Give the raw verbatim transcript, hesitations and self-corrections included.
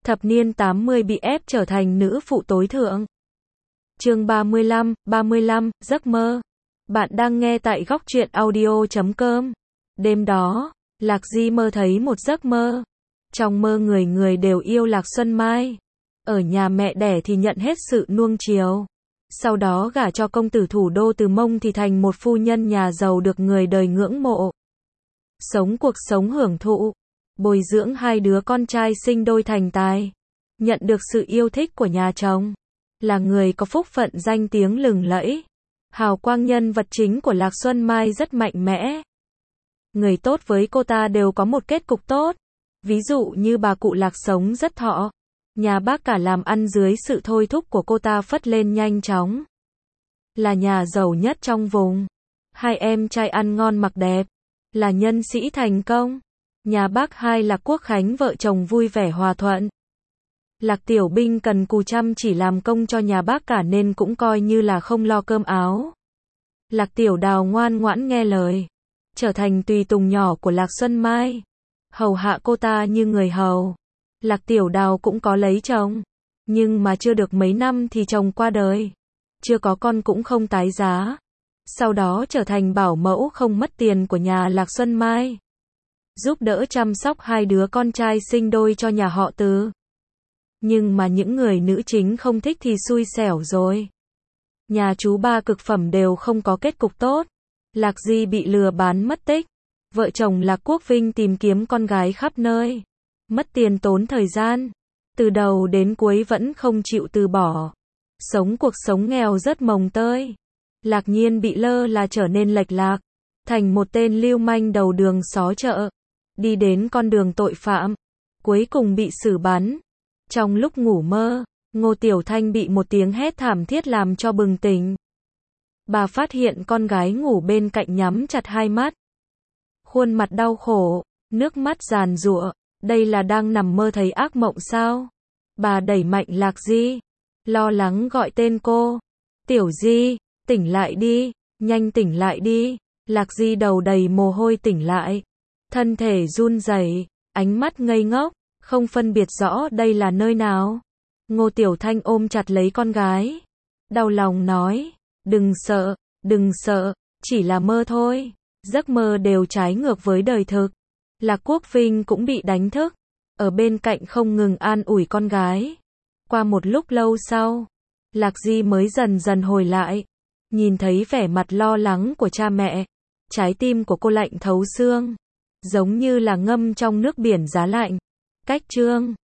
Thập niên tám mươi bị ép trở thành nữ phụ tối thượng. Chương ba mươi lăm, ba mươi lăm, giấc mơ. Bạn đang nghe tại góc truyện audio chấm com. Đêm đó, Lạc Di mơ thấy một giấc mơ. Trong mơ người người đều yêu Lạc Xuân Mai. Ở nhà mẹ đẻ thì nhận hết sự nuông chiều. Sau đó gả cho công tử thủ đô Từ Mông thì thành một phu nhân nhà giàu được người đời ngưỡng mộ. Sống cuộc sống hưởng thụ. Bồi dưỡng hai đứa con trai sinh đôi thành tài. Nhận được sự yêu thích của nhà chồng. Là người có phúc phận danh tiếng lừng lẫy. Hào quang nhân vật chính của Lạc Xuân Mai rất mạnh mẽ. Người tốt với cô ta đều có một kết cục tốt. Ví dụ như bà cụ Lạc sống rất thọ. Nhà bác cả làm ăn dưới sự thôi thúc của cô ta phất lên nhanh chóng. Là nhà giàu nhất trong vùng. Hai em trai ăn ngon mặc đẹp. Là nhân sĩ thành công. Nhà bác hai Lạc Quốc Khánh vợ chồng vui vẻ hòa thuận. Lạc Tiểu Binh cần cù chăm chỉ làm công cho nhà bác cả nên cũng coi như là không lo cơm áo. Lạc Tiểu Đào ngoan ngoãn nghe lời. Trở thành tùy tùng nhỏ của Lạc Xuân Mai. Hầu hạ cô ta như người hầu. Lạc Tiểu Đào cũng có lấy chồng. Nhưng mà chưa được mấy năm thì chồng qua đời. Chưa có con cũng không tái giá. Sau đó trở thành bảo mẫu không mất tiền của nhà Lạc Xuân Mai. Giúp đỡ chăm sóc hai đứa con trai sinh đôi cho nhà họ Từ. Nhưng mà những người nữ chính không thích thì xui xẻo rồi. Nhà chú ba cực phẩm đều không có kết cục tốt. Lạc Di bị lừa bán mất tích. Vợ chồng Lạc Quốc Vinh tìm kiếm con gái khắp nơi. Mất tiền tốn thời gian. Từ đầu đến cuối vẫn không chịu từ bỏ. Sống cuộc sống nghèo rất mồng tơi. Lạc Nhiên bị lơ là trở nên lệch lạc. Thành một tên lưu manh đầu đường xó chợ. Đi đến con đường tội phạm. Cuối cùng bị xử bắn. Trong lúc ngủ mơ, Ngô Tiểu Thanh bị một tiếng hét thảm thiết làm cho bừng tỉnh. Bà phát hiện con gái ngủ bên cạnh nhắm chặt hai mắt. Khuôn mặt đau khổ, nước mắt giàn giụa. Đây là đang nằm mơ thấy ác mộng sao? Bà đẩy mạnh Lạc Di. Lo lắng gọi tên cô. Tiểu Di, tỉnh lại đi, nhanh tỉnh lại đi. Lạc Di đầu đầy mồ hôi tỉnh lại. Thân thể run rẩy, ánh mắt ngây ngốc, không phân biệt rõ đây là nơi nào. Ngô Tiểu Thanh ôm chặt lấy con gái. Đau lòng nói, đừng sợ, đừng sợ, chỉ là mơ thôi. Giấc mơ đều trái ngược với đời thực. Lạc Quốc Vinh cũng bị đánh thức. Ở bên cạnh không ngừng an ủi con gái. Qua một lúc lâu sau, Lạc Di mới dần dần hồi lại. Nhìn thấy vẻ mặt lo lắng của cha mẹ. Trái tim của cô lạnh thấu xương. Giống như là ngâm trong nước biển giá lạnh. Cách chương